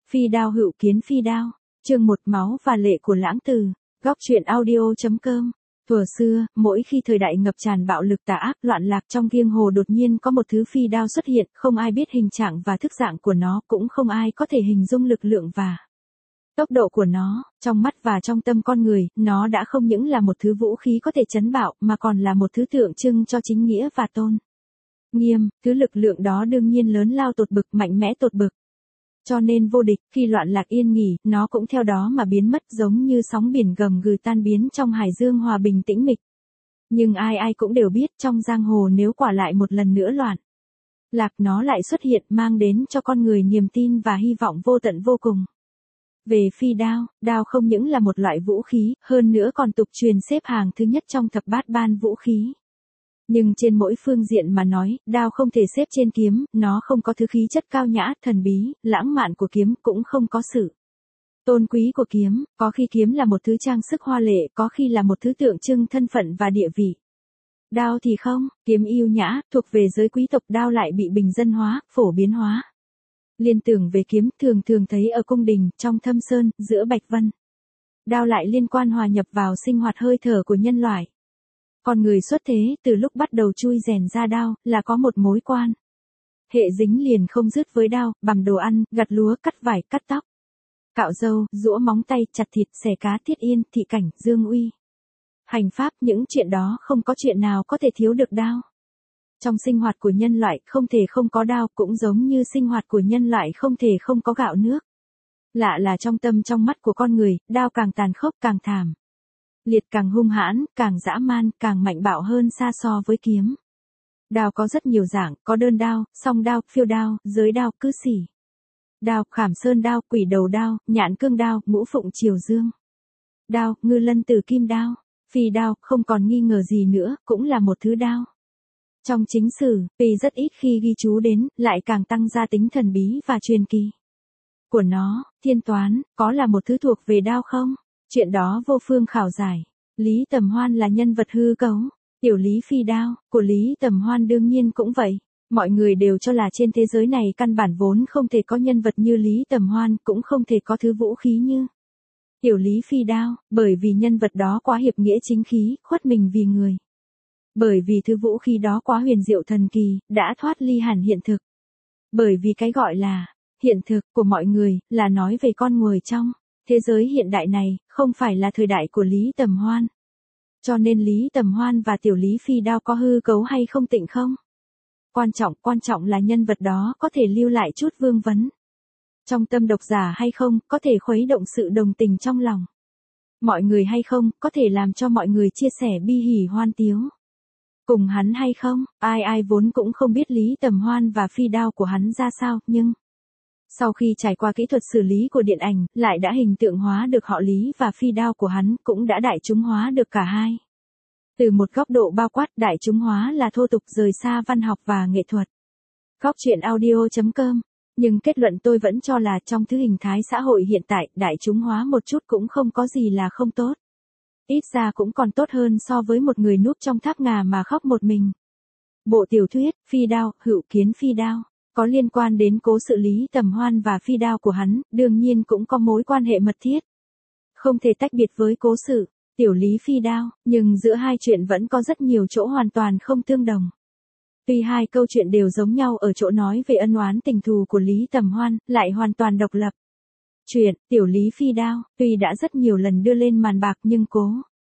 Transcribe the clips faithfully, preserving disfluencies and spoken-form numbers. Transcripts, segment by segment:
Phi đao hữu kiến phi đao. Chương một máu và lệ của lãng tử. Góc truyện audio.com. Thuở xưa, mỗi khi thời đại ngập tràn bạo lực tà ác loạn lạc trong giang hồ đột nhiên có một thứ phi đao xuất hiện, không ai biết hình trạng và thức dạng của nó, cũng không ai có thể hình dung lực lượng và tốc độ của nó. Trong mắt và trong tâm con người, nó đã không những là một thứ vũ khí có thể chấn bạo, mà còn là một thứ tượng trưng cho chính nghĩa và tôn nghiêm. Thứ lực lượng đó đương nhiên lớn lao tột bực, mạnh mẽ tột bực. Cho nên vô địch, khi loạn lạc yên nghỉ, nó cũng theo đó mà biến mất, giống như sóng biển gầm gừ tan biến trong hải dương hòa bình tĩnh mịch. Nhưng ai ai cũng đều biết, trong giang hồ nếu quả lại một lần nữa loạn lạc, nó lại xuất hiện, mang đến cho con người niềm tin và hy vọng vô tận vô cùng. Về phi đao, đao không những là một loại vũ khí, hơn nữa còn tục truyền xếp hàng thứ nhất trong thập bát ban vũ khí. Nhưng trên mỗi phương diện mà nói, đao không thể xếp trên kiếm, nó không có thứ khí chất cao nhã, thần bí, lãng mạn của kiếm, cũng không có sự tôn quý của kiếm, có khi kiếm là một thứ trang sức hoa lệ, có khi là một thứ tượng trưng thân phận và địa vị. Đao thì không, kiếm yêu nhã, thuộc về giới quý tộc, đao lại bị bình dân hóa, phổ biến hóa. Liên tưởng về kiếm, thường thường thấy ở cung đình, trong thâm sơn, giữa bạch vân. Đao lại liên quan hòa nhập vào sinh hoạt hơi thở của nhân loại. Con người xuất thế, từ lúc bắt đầu chui rèn ra đao, là có một mối quan hệ dính liền không dứt với đao, bằng đồ ăn, gặt lúa, cắt vải, cắt tóc, cạo râu, giũa móng tay, chặt thịt, xẻ cá, thiết yên, thị cảnh, dương uy, hành pháp, những chuyện đó không có chuyện nào có thể thiếu được đao. Trong sinh hoạt của nhân loại, không thể không có đao, cũng giống như sinh hoạt của nhân loại không thể không có gạo nước. Lạ là trong tâm trong mắt của con người, đao càng tàn khốc, càng thảm liệt, càng hung hãn, càng dã man, càng mạnh bạo hơn xa so với kiếm. Đao có rất nhiều dạng, có đơn đao, song đao, phiêu đao, giới đao, cư sĩ đao, khảm sơn đao, quỷ đầu đao, nhạn cương đao, ngũ phụng triều dương đao, ngư lân tử kim đao. Phi đao, không còn nghi ngờ gì nữa, cũng là một thứ đao. Trong chính sử, vì rất ít khi ghi chú đến, lại càng tăng ra tính thần bí và truyền kỳ của nó. Thiên toán, có là một thứ thuộc về đao không? Chuyện đó vô phương khảo giải. Lý Tầm Hoan là nhân vật hư cấu. Tiểu Lý phi đao, của Lý Tầm Hoan đương nhiên cũng vậy. Mọi người đều cho là trên thế giới này căn bản vốn không thể có nhân vật như Lý Tầm Hoan, cũng không thể có thứ vũ khí như Tiểu Lý phi đao, bởi vì nhân vật đó quá hiệp nghĩa chính khí, khuất mình vì người. Bởi vì thứ vũ khí đó quá huyền diệu thần kỳ, đã thoát ly hẳn hiện thực. Bởi vì cái gọi là hiện thực của mọi người, là nói về con người trong thế giới hiện đại này, không phải là thời đại của Lý Tầm Hoan. Cho nên Lý Tầm Hoan và Tiểu Lý phi đao có hư cấu hay không tịnh không? Quan trọng, quan trọng là nhân vật đó có thể lưu lại chút vương vấn trong tâm độc giả hay không, có thể khuấy động sự đồng tình trong lòng mọi người hay không, có thể làm cho mọi người chia sẻ bi hỉ hoan tiếu cùng hắn hay không. Ai ai vốn cũng không biết Lý Tầm Hoan và phi đao của hắn ra sao, nhưng sau khi trải qua kỹ thuật xử lý của điện ảnh, lại đã hình tượng hóa được họ Lý và phi đao của hắn, cũng đã đại chúng hóa được cả hai. Từ một góc độ bao quát, đại chúng hóa là thô tục, rời xa văn học và nghệ thuật. Góc truyện audio.com. Nhưng kết luận tôi vẫn cho là trong thứ hình thái xã hội hiện tại, đại chúng hóa một chút cũng không có gì là không tốt. Ít ra cũng còn tốt hơn so với một người núp trong tháp ngà mà khóc một mình. Bộ tiểu thuyết, phi đao, hữu kiến phi đao, có liên quan đến cố sự Lý Tầm Hoan và phi đao của hắn, đương nhiên cũng có mối quan hệ mật thiết. Không thể tách biệt với cố sự Tiểu Lý phi đao, nhưng giữa hai chuyện vẫn có rất nhiều chỗ hoàn toàn không tương đồng. Tuy hai câu chuyện đều giống nhau ở chỗ nói về ân oán tình thù của Lý Tầm Hoan, lại hoàn toàn độc lập. Chuyện Tiểu Lý phi đao, tuy đã rất nhiều lần đưa lên màn bạc nhưng cố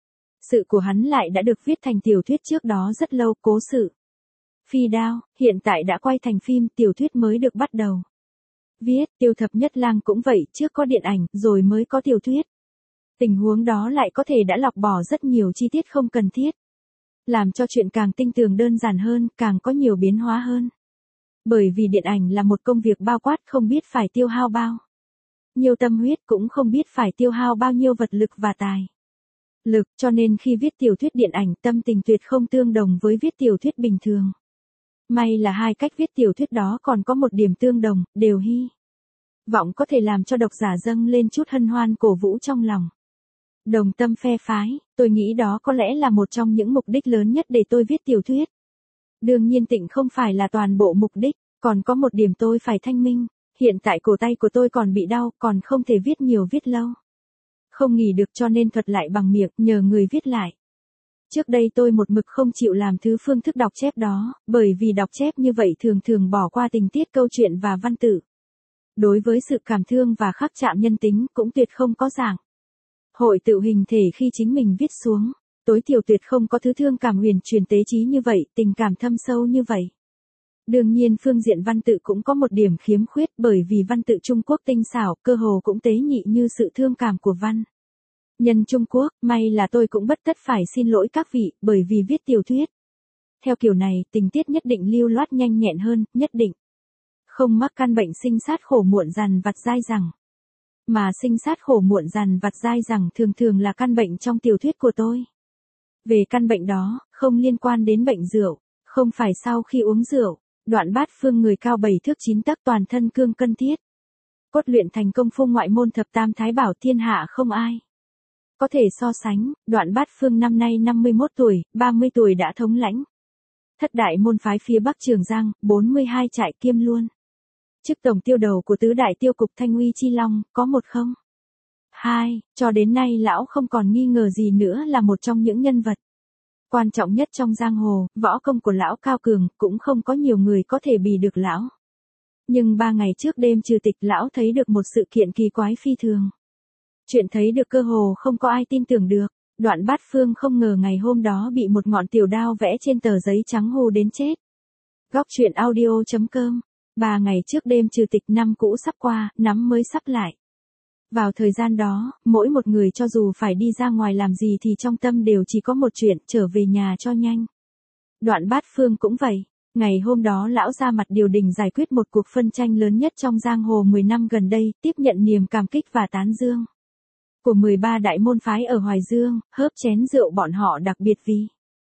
sự của hắn lại đã được viết thành tiểu thuyết trước đó rất lâu. Cố sự phi đao, hiện tại đã quay thành phim, tiểu thuyết mới được bắt đầu viết. Tiêu Thập Nhất Lang cũng vậy, trước có điện ảnh, rồi mới có tiểu thuyết. Tình huống đó lại có thể đã lọc bỏ rất nhiều chi tiết không cần thiết, làm cho chuyện càng tinh tường đơn giản hơn, càng có nhiều biến hóa hơn. Bởi vì điện ảnh là một công việc bao quát, không biết phải tiêu hao bao nhiêu tâm huyết, cũng không biết phải tiêu hao bao nhiêu vật lực và tài lực, cho nên khi viết tiểu thuyết điện ảnh, tâm tình tuyệt không tương đồng với viết tiểu thuyết bình thường. May là hai cách viết tiểu thuyết đó còn có một điểm tương đồng, đều hy vọng có thể làm cho độc giả dâng lên chút hân hoan cổ vũ trong lòng. Đồng tâm phe phái, tôi nghĩ đó có lẽ là một trong những mục đích lớn nhất để tôi viết tiểu thuyết. Đương nhiên tịnh không phải là toàn bộ mục đích, còn có một điểm tôi phải thanh minh. Hiện tại cổ tay của tôi còn bị đau, còn không thể viết nhiều viết lâu. Không nghỉ được cho nên thuật lại bằng miệng, nhờ người viết lại. Trước đây tôi một mực không chịu làm thứ phương thức đọc chép đó, bởi vì đọc chép như vậy thường thường bỏ qua tình tiết câu chuyện và văn tự. Đối với sự cảm thương và khắc chạm nhân tính cũng tuyệt không có dạng. Hội tự hình thể khi chính mình viết xuống, tối thiểu tuyệt không có thứ thương cảm huyền truyền tế trí như vậy, tình cảm thâm sâu như vậy. Đương nhiên phương diện văn tự cũng có một điểm khiếm khuyết bởi vì văn tự Trung Quốc tinh xảo, cơ hồ cũng tế nhị như sự thương cảm của văn nhân Trung Quốc, may là tôi cũng bất tất phải xin lỗi các vị, bởi vì viết tiểu thuyết. Theo kiểu này, tình tiết nhất định lưu loát nhanh nhẹn hơn, nhất định. Không mắc căn bệnh sinh sát khổ muộn dằn vặt dai dẳng. Mà sinh sát khổ muộn dằn vặt dai dẳng thường thường là căn bệnh trong tiểu thuyết của tôi. Về căn bệnh đó, không liên quan đến bệnh rượu, không phải sau khi uống rượu, Đoạn Bát Phương người cao bảy thước chín tấc toàn thân cương cân thiết. Cốt luyện thành công phu ngoại môn thập tam thái bảo thiên hạ không ai có thể so sánh. Đoạn Bát Phương năm nay năm mươi mốt tuổi, ba mươi tuổi đã thống lãnh thất đại môn phái phía Bắc Trường Giang, bốn mươi hai trại kiêm luôn chức tổng tiêu đầu của tứ đại tiêu cục Thanh Uy Chi Long, có một không? Hai, cho đến nay lão không còn nghi ngờ gì nữa là một trong những nhân vật quan trọng nhất trong giang hồ, võ công của lão cao cường, cũng không có nhiều người có thể bì được lão. Nhưng ba ngày trước đêm trừ tịch lão thấy được một sự kiện kỳ quái phi thường. Chuyện thấy được cơ hồ không có ai tin tưởng được, Đoạn Bát Phương không ngờ ngày hôm đó bị một ngọn tiểu đao vẽ trên tờ giấy trắng hù đến chết. Góc truyện audio chấm com. Ba ngày trước đêm trừ tịch năm cũ sắp qua, năm mới sắp lại. Vào thời gian đó, mỗi một người cho dù phải đi ra ngoài làm gì thì trong tâm đều chỉ có một chuyện, trở về nhà cho nhanh. Đoạn Bát Phương cũng vậy. Ngày hôm đó lão ra mặt điều đình giải quyết một cuộc phân tranh lớn nhất trong giang hồ mười năm gần đây, tiếp nhận niềm cảm kích và tán dương của mười ba đại môn phái ở Hoài Dương, hớp chén rượu bọn họ đặc biệt vì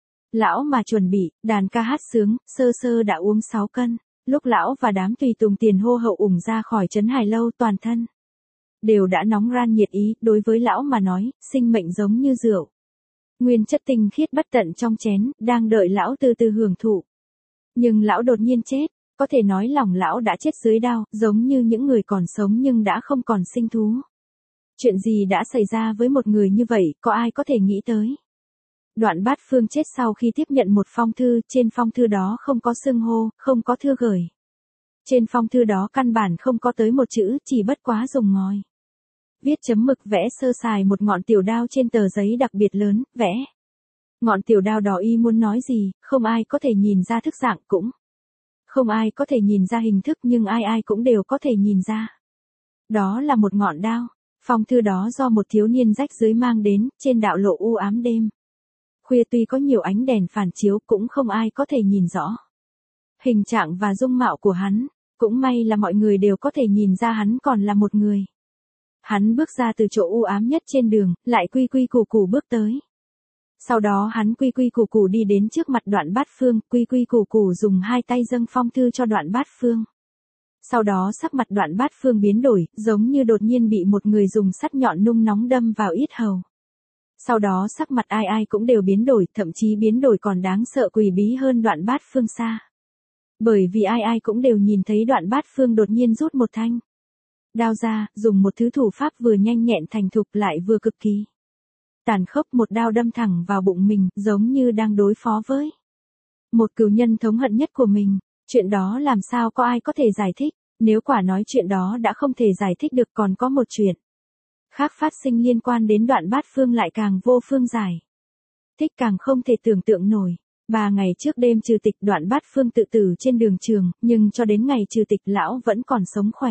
lão mà chuẩn bị, đàn ca hát sướng, sơ sơ đã uống sáu cân. Lúc lão và đám tùy tùng tiền hô hậu ủng ra khỏi trấn Hải Lâu toàn thân đều đã nóng ran nhiệt ý, đối với lão mà nói, sinh mệnh giống như rượu. Nguyên chất tinh khiết bất tận trong chén, đang đợi lão từ từ hưởng thụ. Nhưng lão đột nhiên chết, có thể nói lòng lão đã chết dưới đao, giống như những người còn sống nhưng đã không còn sinh thú. Chuyện gì đã xảy ra với một người như vậy, có ai có thể nghĩ tới? Đoạn Bát Phương chết sau khi tiếp nhận một phong thư, trên phong thư đó không có xưng hô, không có thư gửi. Trên phong thư đó căn bản không có tới một chữ, chỉ bất quá dùng ngòi viết chấm mực vẽ sơ sài một ngọn tiểu đao trên tờ giấy đặc biệt lớn, vẽ. Ngọn tiểu đao đó y muốn nói gì, không ai có thể nhìn ra thức dạng, cũng không ai có thể nhìn ra hình thức, nhưng ai ai cũng đều có thể nhìn ra. Đó là một ngọn đao. Phong thư đó do một thiếu niên rách rưới mang đến, trên đạo lộ u ám đêm khuya tuy có nhiều ánh đèn phản chiếu cũng không ai có thể nhìn rõ hình trạng và dung mạo của hắn, cũng may là mọi người đều có thể nhìn ra hắn còn là một người. Hắn bước ra từ chỗ u ám nhất trên đường, lại quy quy củ củ bước tới. Sau đó hắn quy quy củ củ đi đến trước mặt Đoạn Bát Phương, quy quy củ củ dùng hai tay dâng phong thư cho Đoạn Bát Phương. Sau đó sắc mặt Đoạn Bát Phương biến đổi, giống như đột nhiên bị một người dùng sắt nhọn nung nóng đâm vào yết hầu. Sau đó sắc mặt ai ai cũng đều biến đổi, thậm chí biến đổi còn đáng sợ quỷ bí hơn Đoạn Bát Phương xa. Bởi vì ai ai cũng đều nhìn thấy Đoạn Bát Phương đột nhiên rút một thanh đao ra, dùng một thứ thủ pháp vừa nhanh nhẹn thành thục lại vừa cực kỳ tàn khốc, một đao đâm thẳng vào bụng mình, giống như đang đối phó với một cừu nhân thống hận nhất của mình. Chuyện đó làm sao có ai có thể giải thích, nếu quả nói chuyện đó đã không thể giải thích được, còn có một chuyện khác phát sinh liên quan đến Đoạn Bát Phương lại càng vô phương giải thích, càng không thể tưởng tượng nổi. Ba ngày trước đêm trừ tịch, Đoạn Bát Phương tự tử trên đường trường, nhưng cho đến ngày trừ tịch lão vẫn còn sống khỏe.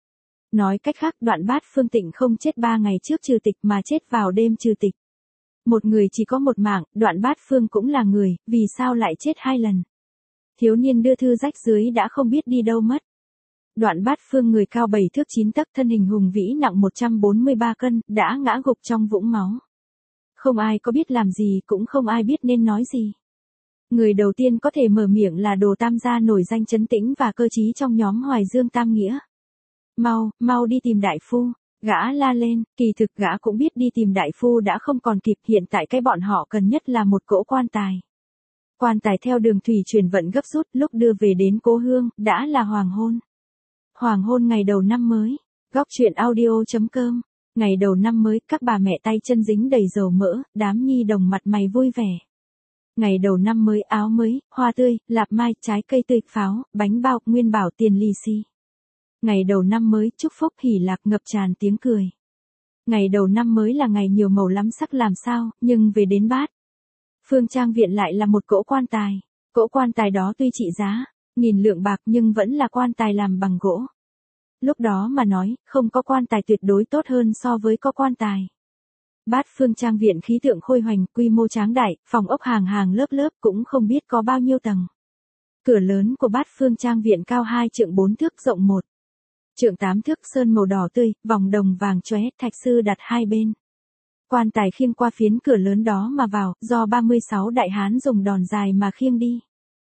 Nói cách khác, Đoạn Bát Phương tịnh không chết ba ngày trước trừ tịch mà chết vào đêm trừ tịch. Một người chỉ có một mạng, Đoạn Bát Phương cũng là người, vì sao lại chết hai lần? Thiếu niên đưa thư rách dưới đã không biết đi đâu mất. Đoạn Bát Phương người cao bảy thước chín tấc, thân hình hùng vĩ, nặng một trăm bốn mươi ba cân, đã ngã gục trong vũng máu. Không ai có biết làm gì, cũng không ai biết nên nói gì. Người đầu tiên có thể mở miệng là Đồ Tam gia nổi danh trấn tĩnh và cơ trí trong nhóm Hoài Dương Tam Nghĩa. Mau, mau đi tìm đại phu. Gã la lên, kỳ thực gã cũng biết đi tìm đại phu đã không còn kịp, hiện tại cái bọn họ cần nhất là một cỗ quan tài. Quan tài theo đường thủy chuyển vận gấp rút, lúc đưa về đến cố hương, đã là hoàng hôn. Hoàng hôn ngày đầu năm mới. Góc truyện audio.com. Ngày đầu năm mới, các bà mẹ tay chân dính đầy dầu mỡ, đám nhi đồng mặt mày vui vẻ. Ngày đầu năm mới, áo mới, hoa tươi, lạp mai, trái cây tươi, pháo, bánh bao, nguyên bảo, tiền lì xì. Ngày đầu năm mới, chúc phúc hỉ lạc ngập tràn tiếng cười. Ngày đầu năm mới là ngày nhiều màu lắm sắc làm sao, nhưng về đến Bát Phương Trang Viện lại là một cỗ quan tài. Cỗ quan tài đó tuy trị giá nghìn lượng bạc nhưng vẫn là quan tài làm bằng gỗ. Lúc đó mà nói, không có quan tài tuyệt đối tốt hơn so với có quan tài. Bát Phương Trang Viện khí tượng khôi hoành, quy mô tráng đại, phòng ốc hàng hàng lớp lớp cũng không biết có bao nhiêu tầng. Cửa lớn của Bát Phương Trang Viện cao hai trượng bốn thước, rộng một trượng tám thước, sơn màu đỏ tươi, vòng đồng vàng chóe, thạch sư đặt hai bên. Quan tài khiêng qua phiến cửa lớn đó mà vào, do ba mươi sáu đại hán dùng đòn dài mà khiêng đi.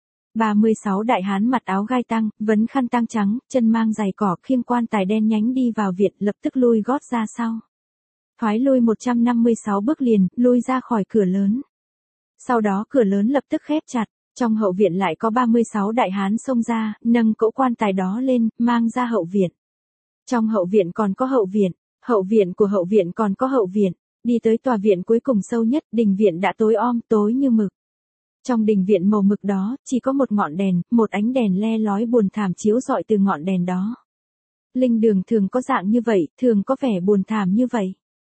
ba mươi sáu đại hán mặc áo gai tang, vấn khăn tang trắng, chân mang giày cỏ, khiêng quan tài đen nhánh đi vào viện, lập tức lui gót ra sau. Thoái lui một trăm năm mươi sáu bước liền, lui ra khỏi cửa lớn. Sau đó cửa lớn lập tức khép chặt, trong hậu viện lại có ba mươi sáu đại hán xông ra, nâng cỗ quan tài đó lên, mang ra hậu viện. Trong hậu viện còn có hậu viện, hậu viện của hậu viện còn có hậu viện, đi tới tòa viện cuối cùng sâu nhất, đình viện đã tối om, tối như mực. Trong đình viện màu mực đó, chỉ có một ngọn đèn, một ánh đèn le lói buồn thảm chiếu rọi từ ngọn đèn đó. Linh đường thường có dạng như vậy, thường có vẻ buồn thảm như vậy.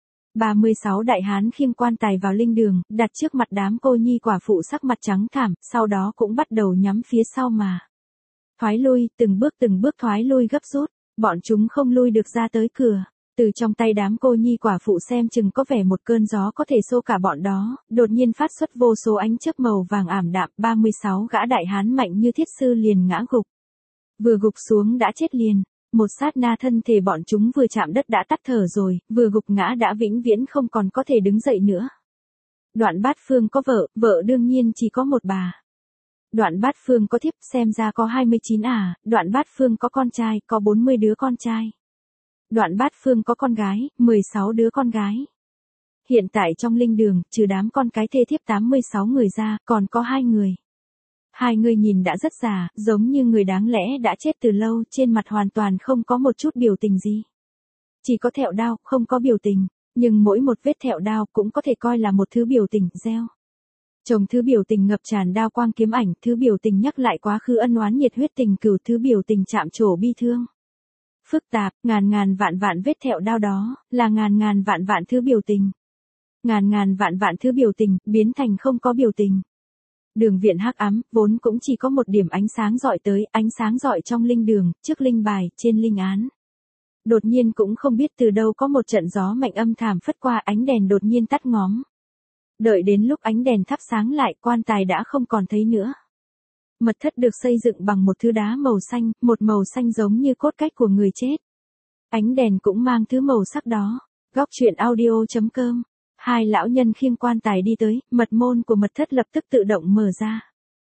ba mươi sáu đại hán khiêng quan tài vào linh đường, đặt trước mặt đám cô nhi quả phụ sắc mặt trắng thảm, sau đó cũng bắt đầu nhắm phía sau mà thoái lui, từng bước từng bước thoái lui gấp rút, bọn chúng không lui được ra tới cửa. Từ trong tay đám cô nhi quả phụ xem chừng có vẻ một cơn gió có thể xô cả bọn đó, đột nhiên phát xuất vô số ánh chớp màu vàng ảm đạm, ba mươi sáu gã đại hán mạnh như thiết sư liền ngã gục. Vừa gục xuống đã chết liền, một sát na thân thể bọn chúng vừa chạm đất đã tắt thở rồi, vừa gục ngã đã vĩnh viễn không còn có thể đứng dậy nữa. Đoạn Bát Phương có vợ, vợ đương nhiên chỉ có một bà. Đoạn Bát Phương có thiếp, xem ra có hai mươi chín à, Đoạn Bát Phương có con trai, có bốn mươi đứa con trai. Đoạn Bát Phương có con gái, mười sáu đứa con gái. Hiện tại trong linh đường, trừ đám con cái thê thiếp tám mươi sáu người ra, còn có hai người. Hai người nhìn đã rất già, giống như người đáng lẽ đã chết từ lâu, trên mặt hoàn toàn không có một chút biểu tình gì. Chỉ có thẹo đao, không có biểu tình, nhưng mỗi một vết thẹo đao cũng có thể coi là một thứ biểu tình, gieo. Chồng thứ biểu tình ngập tràn đao quang kiếm ảnh, thứ biểu tình nhắc lại quá khứ ân oán nhiệt huyết tình cửu, thứ biểu tình chạm trổ bi thương. Phức tạp, ngàn ngàn vạn vạn vết thẹo đao đó, là ngàn ngàn vạn vạn thứ biểu tình. Ngàn ngàn vạn vạn thứ biểu tình, biến thành không có biểu tình. Đường viện hắc ám, vốn cũng chỉ có một điểm ánh sáng rọi tới, ánh sáng rọi trong linh đường, trước linh bài, trên linh án. Đột nhiên cũng không biết từ đâu có một trận gió mạnh âm thảm phất qua, ánh đèn đột nhiên tắt ngóm. Đợi đến lúc ánh đèn thắp sáng lại, quan tài đã không còn thấy nữa. Mật thất được xây dựng bằng một thứ đá màu xanh, một màu xanh giống như cốt cách của người chết. Ánh đèn cũng mang thứ màu sắc đó. Góc truyện audio.com. Hai lão nhân khiêng quan tài đi tới, mật môn của mật thất lập tức tự động mở ra.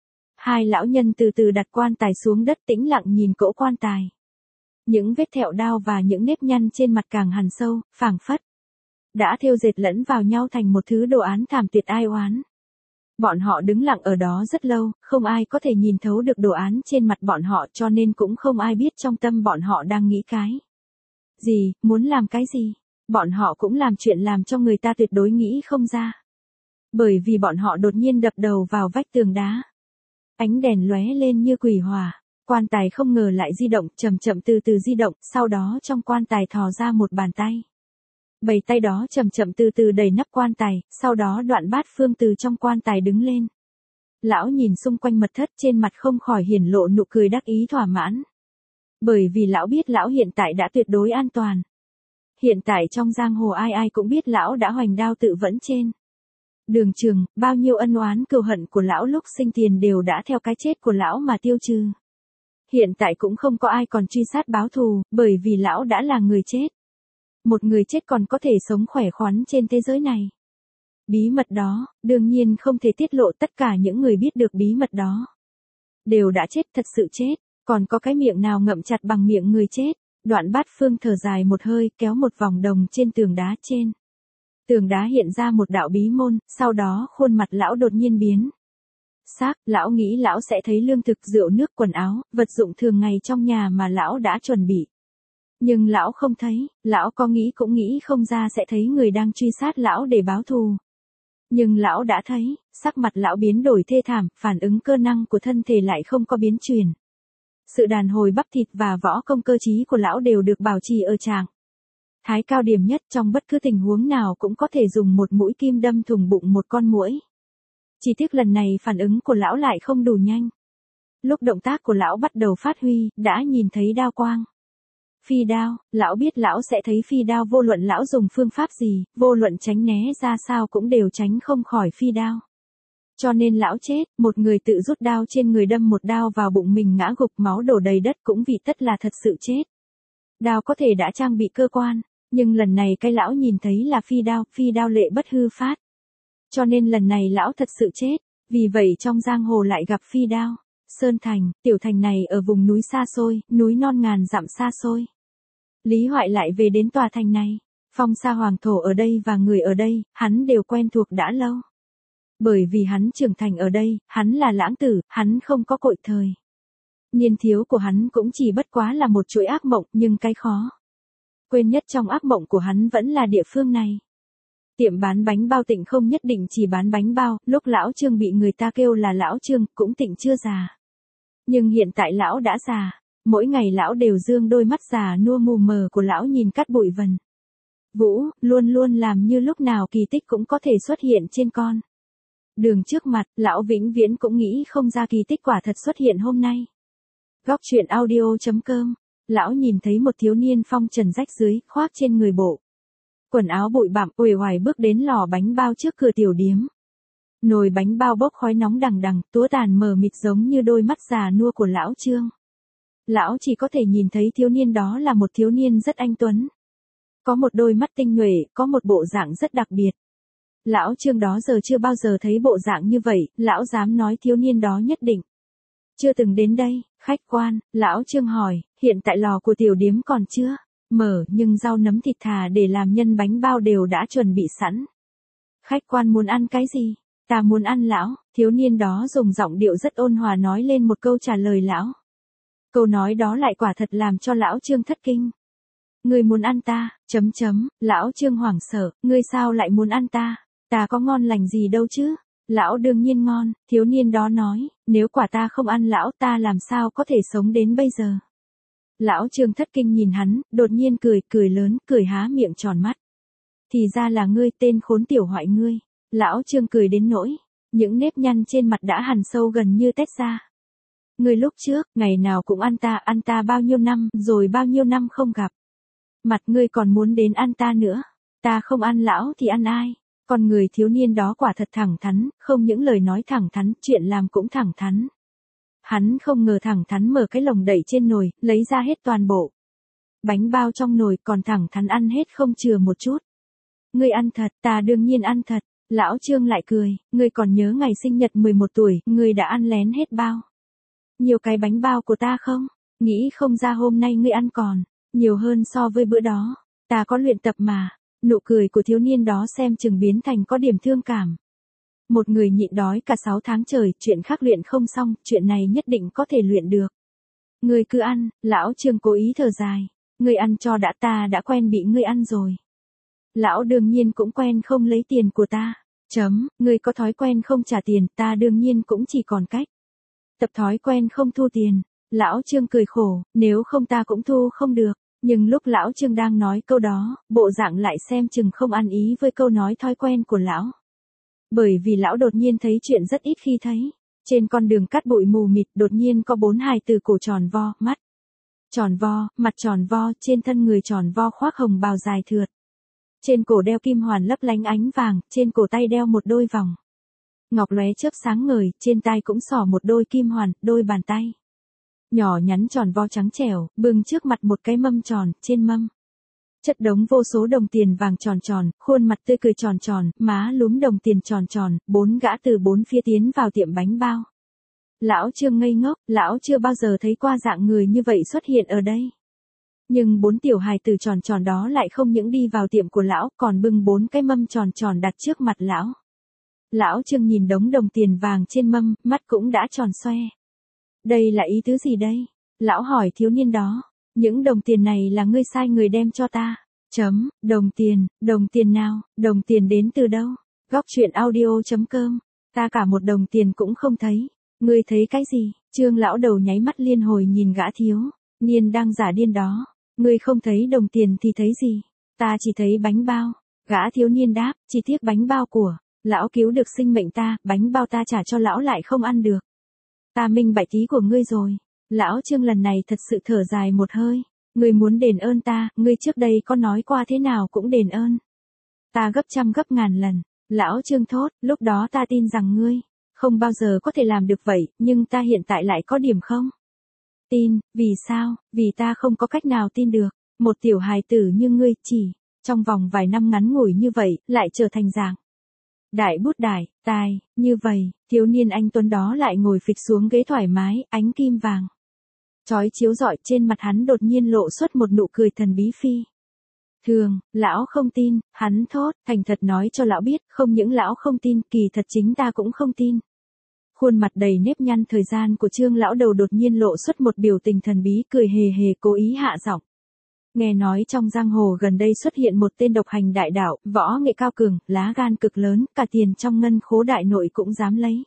Hai lão nhân từ từ đặt quan tài xuống đất, tĩnh lặng nhìn cỗ quan tài. Những vết thẹo đao và những nếp nhăn trên mặt càng hằn sâu, phảng phất đã thêu dệt lẫn vào nhau thành một thứ đồ án thảm tuyệt ai oán. Bọn họ đứng lặng ở đó rất lâu, không ai có thể nhìn thấu được đồ án trên mặt bọn họ, cho nên cũng không ai biết trong tâm bọn họ đang nghĩ cái gì, muốn làm cái gì. Bọn họ cũng làm chuyện làm cho người ta tuyệt đối nghĩ không ra. Bởi vì bọn họ đột nhiên đập đầu vào vách tường đá. Ánh đèn lóe lên như quỷ hỏa, quan tài không ngờ lại di động, chậm chậm từ từ di động, sau đó trong quan tài thò ra một bàn tay. Bầy tay đó chậm chậm từ từ đẩy nắp quan tài, sau đó Đoạn Bát Phương từ trong quan tài đứng lên. Lão nhìn xung quanh mật thất, trên mặt không khỏi hiển lộ nụ cười đắc ý thỏa mãn. Bởi vì lão biết lão hiện tại đã tuyệt đối an toàn. Hiện tại trong giang hồ ai ai cũng biết lão đã hoành đao tự vẫn trên đường trường, bao nhiêu ân oán cừu hận của lão lúc sinh tiền đều đã theo cái chết của lão mà tiêu trừ. Hiện tại cũng không có ai còn truy sát báo thù, bởi vì lão đã là người chết. Một người chết còn có thể sống khỏe khoắn trên thế giới này. Bí mật đó, đương nhiên không thể tiết lộ, tất cả những người biết được bí mật đó đều đã chết, thật sự chết, còn có cái miệng nào ngậm chặt bằng miệng người chết. Đoạn Bát Phương thở dài một hơi, kéo một vòng đồng trên tường đá, trên tường đá hiện ra một đạo bí môn, sau đó khuôn mặt lão đột nhiên biến Xác, lão nghĩ lão sẽ thấy lương thực, rượu nước, quần áo, vật dụng thường ngày trong nhà mà lão đã chuẩn bị. Nhưng lão không thấy, lão có nghĩ cũng nghĩ không ra sẽ thấy người đang truy sát lão để báo thù. Nhưng lão đã thấy, sắc mặt lão biến đổi thê thảm, phản ứng cơ năng của thân thể lại không có biến chuyển. Sự đàn hồi bắp thịt và võ công cơ trí của lão đều được bảo trì ở trạng thái cao điểm nhất, trong bất cứ tình huống nào cũng có thể dùng một mũi kim đâm thủng bụng một con muỗi. Chỉ tiếc lần này phản ứng của lão lại không đủ nhanh. Lúc động tác của lão bắt đầu phát huy, đã nhìn thấy đao quang. Phi đao, lão biết lão sẽ thấy phi đao vô luận lão dùng phương pháp gì, vô luận tránh né ra sao cũng đều tránh không khỏi phi đao. Cho nên lão chết, một người tự rút đao trên người đâm một đao vào bụng mình ngã gục máu đổ đầy đất cũng vì tất là thật sự chết. Đao có thể đã trang bị cơ quan, nhưng lần này cái lão nhìn thấy là phi đao, phi đao lệ bất hư phát. Cho nên lần này lão thật sự chết, vì vậy trong giang hồ lại gặp phi đao. Sơn Thành, tiểu thành này ở vùng núi xa xôi, núi non ngàn dặm xa xôi. Lý Hoại lại về đến tòa thành này. Phong Sa Hoàng thổ ở đây và người ở đây, hắn đều quen thuộc đã lâu. Bởi vì hắn trưởng thành ở đây, hắn là lãng tử, hắn không có cội thời. Niên thiếu của hắn cũng chỉ bất quá là một chuỗi ác mộng, nhưng cái khó quên nhất trong ác mộng của hắn vẫn là địa phương này. Tiệm bán bánh bao Tịnh không nhất định chỉ bán bánh bao, lúc lão Trương bị người ta kêu là lão Trương, cũng Tịnh chưa già. Nhưng hiện tại lão đã già, mỗi ngày lão đều dương đôi mắt già nua mù mờ của lão nhìn Cát Bụi Vân. Vũ, luôn luôn làm như lúc nào kỳ tích cũng có thể xuất hiện trên con đường trước mặt, lão vĩnh viễn cũng nghĩ không ra kỳ tích quả thật xuất hiện hôm nay. Góc truyện audio chấm com, lão nhìn thấy một thiếu niên phong trần rách dưới, khoác trên người bộ quần áo bụi bặm, uể oải bước đến lò bánh bao trước cửa tiểu điếm. Nồi bánh bao bốc khói nóng đằng đằng, túa tàn mờ mịt giống như đôi mắt già nua của lão Trương. Lão chỉ có thể nhìn thấy thiếu niên đó là một thiếu niên rất anh tuấn. Có một đôi mắt tinh nhuệ, có một bộ dạng rất đặc biệt. Lão Trương đó giờ chưa bao giờ thấy bộ dạng như vậy, lão dám nói thiếu niên đó nhất định chưa từng đến đây. Khách quan, lão Trương hỏi, hiện tại lò của tiểu điếm còn chưa mở, nhưng rau nấm thịt thà để làm nhân bánh bao đều đã chuẩn bị sẵn. Khách quan muốn ăn cái gì? Ta muốn ăn lão. Thiếu niên đó dùng giọng điệu rất ôn hòa nói lên một câu trả lời lão. Câu nói đó lại quả thật làm cho lão Trương thất kinh. Ngươi muốn ăn ta, chấm chấm, lão Trương hoảng sợ, ngươi sao lại muốn ăn ta? Ta có ngon lành gì đâu chứ? Lão đương nhiên ngon, thiếu niên đó nói, nếu quả ta không ăn lão ta làm sao có thể sống đến bây giờ? Lão Trương thất kinh nhìn hắn, đột nhiên cười, cười lớn, cười há miệng tròn mắt. Thì ra là ngươi, tên khốn tiểu hoại ngươi. Lão Trương cười đến nỗi, những nếp nhăn trên mặt đã hằn sâu gần như tét ra. Ngươi lúc trước, ngày nào cũng ăn ta, ăn ta bao nhiêu năm, rồi bao nhiêu năm không gặp. Mặt ngươi còn muốn đến ăn ta nữa. Ta không ăn lão thì ăn ai? Con người thiếu niên đó quả thật thẳng thắn, không những lời nói thẳng thắn, chuyện làm cũng thẳng thắn. Hắn không ngờ thẳng thắn mở cái lồng đậy trên nồi, lấy ra hết toàn bộ bánh bao trong nồi, còn thẳng thắn ăn hết không chừa một chút. Ngươi ăn thật, ta đương nhiên ăn thật. Lão Trương lại cười, ngươi còn nhớ ngày sinh nhật mười một tuổi, ngươi đã ăn lén hết bao nhiều cái bánh bao của ta không? Nghĩ không ra hôm nay ngươi ăn còn nhiều hơn so với bữa đó. Ta có luyện tập mà. Nụ cười của thiếu niên đó xem chừng biến thành có điểm thương cảm. Một người nhịn đói cả sáu tháng trời, chuyện khác luyện không xong, chuyện này nhất định có thể luyện được. Ngươi cứ ăn, lão Trương cố ý thở dài. Ngươi ăn cho đã, ta đã quen bị ngươi ăn rồi. Lão đương nhiên cũng quen không lấy tiền của ta. Chấm, ngươi có thói quen không trả tiền, ta đương nhiên cũng chỉ còn cách tập thói quen không thu tiền. Lão Trương cười khổ, nếu không ta cũng thu không được. Nhưng lúc lão Trương đang nói câu đó, bộ dạng lại xem chừng không ăn ý với câu nói thói quen của lão. Bởi vì lão đột nhiên thấy chuyện rất ít khi thấy. Trên con đường cát bụi mù mịt đột nhiên có bốn hài từ cổ tròn vo, mắt tròn vo, mặt tròn vo, trên thân người tròn vo khoác hồng bào dài thượt. Trên cổ đeo kim hoàn lấp lánh ánh vàng, trên cổ tay đeo một đôi vòng ngọc lóe chớp sáng ngời, trên tai cũng xỏ một đôi kim hoàn, đôi bàn tay nhỏ nhắn tròn vo trắng trẻo, bưng trước mặt một cái mâm tròn, trên mâm chất đống vô số đồng tiền vàng tròn tròn, khuôn mặt tươi cười tròn tròn, má lúm đồng tiền tròn tròn, bốn gã từ bốn phía tiến vào tiệm bánh bao. Lão Trương ngây ngốc, lão chưa bao giờ thấy qua dạng người như vậy xuất hiện ở đây. Nhưng bốn tiểu hài tử tròn tròn đó lại không những đi vào tiệm của lão, còn bưng bốn cái mâm tròn tròn đặt trước mặt lão. Lão Trương nhìn đống đồng tiền vàng trên mâm, mắt cũng đã tròn xoe. Đây là ý tứ gì đây? Lão hỏi thiếu niên đó. Những đồng tiền này là ngươi sai người đem cho ta. Chấm, đồng tiền, đồng tiền nào, đồng tiền đến từ đâu? Góc truyện audio chấm com. Ta cả một đồng tiền cũng không thấy. Ngươi thấy cái gì? Trương lão đầu nháy mắt liên hồi nhìn gã thiếu niên đang giả điên đó. Ngươi không thấy đồng tiền thì thấy gì? Ta chỉ thấy bánh bao. Gã thiếu niên đáp, chỉ tiếc bánh bao của lão cứu được sinh mệnh ta, bánh bao ta trả cho lão lại không ăn được. Ta minh bạch ý của ngươi rồi. Lão Trương lần này thật sự thở dài một hơi. Ngươi muốn đền ơn ta, ngươi trước đây có nói qua thế nào cũng đền ơn ta gấp trăm gấp ngàn lần. Lão Trương thốt, lúc đó ta tin rằng ngươi không bao giờ có thể làm được vậy, nhưng ta hiện tại lại có điểm không tin. Vì sao? Vì ta không có cách nào tin được. Một tiểu hài tử như ngươi chỉ trong vòng vài năm ngắn ngủi như vậy, lại trở thành dạng đại bút đại, tài, như vậy, thiếu niên anh tuấn đó lại ngồi phịch xuống ghế thoải mái, ánh kim vàng chói chiếu rọi trên mặt hắn đột nhiên lộ xuất một nụ cười thần bí phi thường. Lão không tin, hắn thốt, thành thật nói cho lão biết, không những lão không tin, kỳ thật chính ta cũng không tin. Khuôn mặt đầy nếp nhăn thời gian của Trương lão đầu đột nhiên lộ xuất một biểu tình thần bí, cười hề hề cố ý hạ giọng. Nghe nói trong giang hồ gần đây xuất hiện một tên độc hành đại đạo, võ nghệ cao cường, lá gan cực lớn, cả tiền trong ngân khố đại nội cũng dám lấy.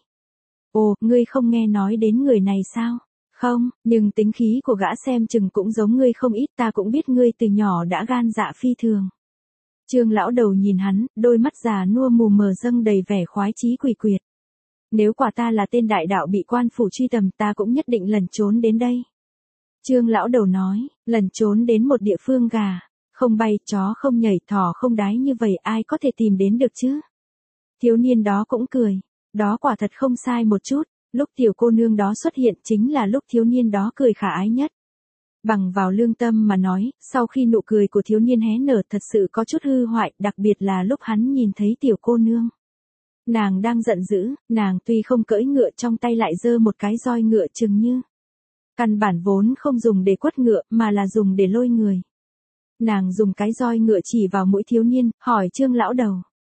Ồ, ngươi không nghe nói đến người này sao? Không, nhưng tính khí của gã xem chừng cũng giống ngươi không ít, ta cũng biết ngươi từ nhỏ đã gan dạ phi thường. Trương lão đầu nhìn hắn, đôi mắt già nua mù mờ dâng đầy vẻ khoái chí quỷ quyệt. Nếu quả ta là tên đại đạo bị quan phủ truy tầm, ta cũng nhất định lẩn trốn đến đây. Trương lão đầu nói, lẩn trốn đến một địa phương gà không bay, chó không nhảy, thỏ không đái như vậy ai có thể tìm đến được chứ? Thiếu niên đó cũng cười, đó quả thật không sai một chút, lúc tiểu cô nương đó xuất hiện chính là lúc thiếu niên đó cười khả ái nhất. Bằng vào lương tâm mà nói, sau khi nụ cười của thiếu niên hé nở thật sự có chút hư hoại, đặc biệt là lúc hắn nhìn thấy tiểu cô nương. Nàng đang giận dữ, nàng tuy không cưỡi ngựa trong tay lại giơ một cái roi ngựa chừng như căn bản vốn không dùng để quất ngựa mà là dùng để lôi người. Nàng dùng cái roi ngựa chỉ vào mũi thiếu niên, hỏi Trương lão đầu.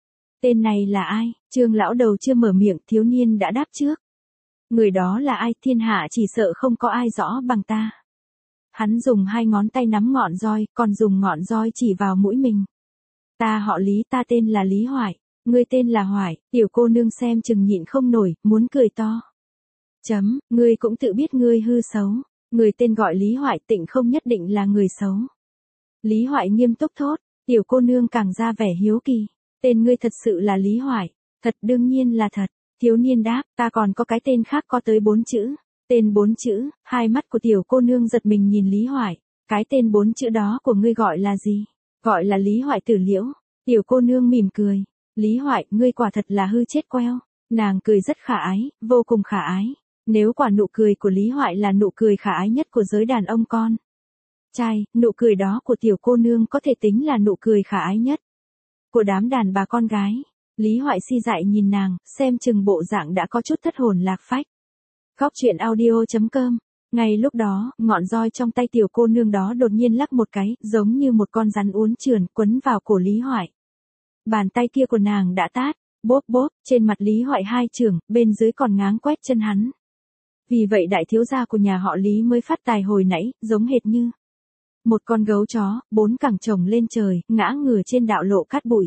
Tên này là ai? Trương lão đầu chưa mở miệng, thiếu niên đã đáp trước. Người đó là ai, thiên hạ chỉ sợ không có ai rõ bằng ta. Hắn dùng hai ngón tay nắm ngọn roi, còn dùng ngọn roi chỉ vào mũi mình. Ta họ Lý, ta tên là Lý Hoại. Ngươi tên là Hoại. Tiểu cô nương xem chừng nhịn không nổi, muốn cười to. Chấm, ngươi cũng tự biết ngươi hư xấu. Người tên gọi Lý Hoại tịnh không nhất định là người xấu. Lý Hoại nghiêm túc thốt, tiểu cô nương càng ra vẻ hiếu kỳ. Tên ngươi thật sự là Lý Hoại? Thật, đương nhiên là thật. Thiếu niên đáp, ta còn có cái tên khác có tới bốn chữ. Tên bốn chữ, hai mắt của tiểu cô nương giật mình nhìn Lý Hoại. Cái tên bốn chữ đó của ngươi gọi là gì? Gọi là Lý Hoại Tử Liễu. Tiểu cô nương mỉm cười. Lý Hoại, ngươi quả thật là hư chết queo. Nàng cười rất khả ái, vô cùng khả ái. Nếu quả nụ cười của Lý Hoại là nụ cười khả ái nhất của giới đàn ông con trai, nụ cười đó của tiểu cô nương có thể tính là nụ cười khả ái nhất của đám đàn bà con gái. Lý Hoại si dại nhìn nàng, xem chừng bộ dạng đã có chút thất hồn lạc phách. Góc truyện audio chấm com. Ngay lúc đó, ngọn roi trong tay tiểu cô nương đó đột nhiên lắc một cái, giống như một con rắn uốn trườn quấn vào cổ Lý Hoại. Bàn tay kia của nàng đã tát, bốp bốp, trên mặt Lý Hoại hai chưởng, bên dưới còn ngáng quét chân hắn. Vì vậy đại thiếu gia của nhà họ Lý mới phát tài hồi nãy, giống hệt như một con gấu chó, bốn cẳng chồng lên trời, ngã ngửa trên đạo lộ cát bụi.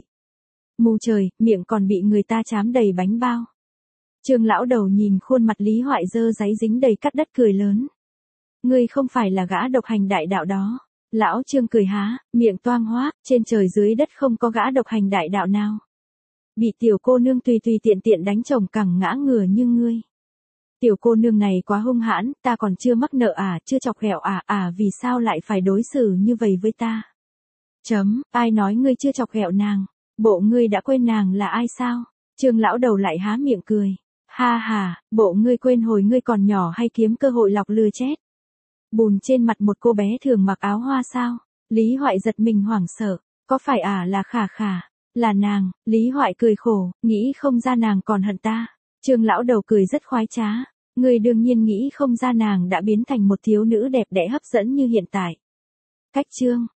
Mù trời, miệng còn bị người ta chám đầy bánh bao. Trương lão đầu nhìn khuôn mặt Lý Hoại dơ giấy dính đầy cát đất cười lớn. Ngươi không phải là gã độc hành đại đạo đó. Lão Trương cười há, miệng toang hoác, trên trời dưới đất không có gã độc hành đại đạo nào bị tiểu cô nương tùy tùy tiện tiện đánh chồng cẳng ngã ngửa như ngươi. Tiểu cô nương này quá hung hãn, ta còn chưa mắc nợ à, chưa chọc ghẹo à, à vì sao lại phải đối xử như vậy với ta? Chấm, ai nói ngươi chưa chọc ghẹo nàng? Bộ ngươi đã quên nàng là ai sao? Trương lão đầu lại há miệng cười. Ha ha, bộ ngươi quên hồi ngươi còn nhỏ hay kiếm cơ hội lọc lừa chết? Bùn trên mặt một cô bé thường mặc áo hoa sao? Lý Hoại giật mình hoảng sợ, có phải à là Khả Khả? Là nàng. Lý Hoại cười khổ, nghĩ không ra nàng còn hận ta. Trương lão đầu cười rất khoái trá. Ngươi đương nhiên nghĩ không ra nàng đã biến thành một thiếu nữ đẹp đẽ hấp dẫn như hiện tại. Cách chương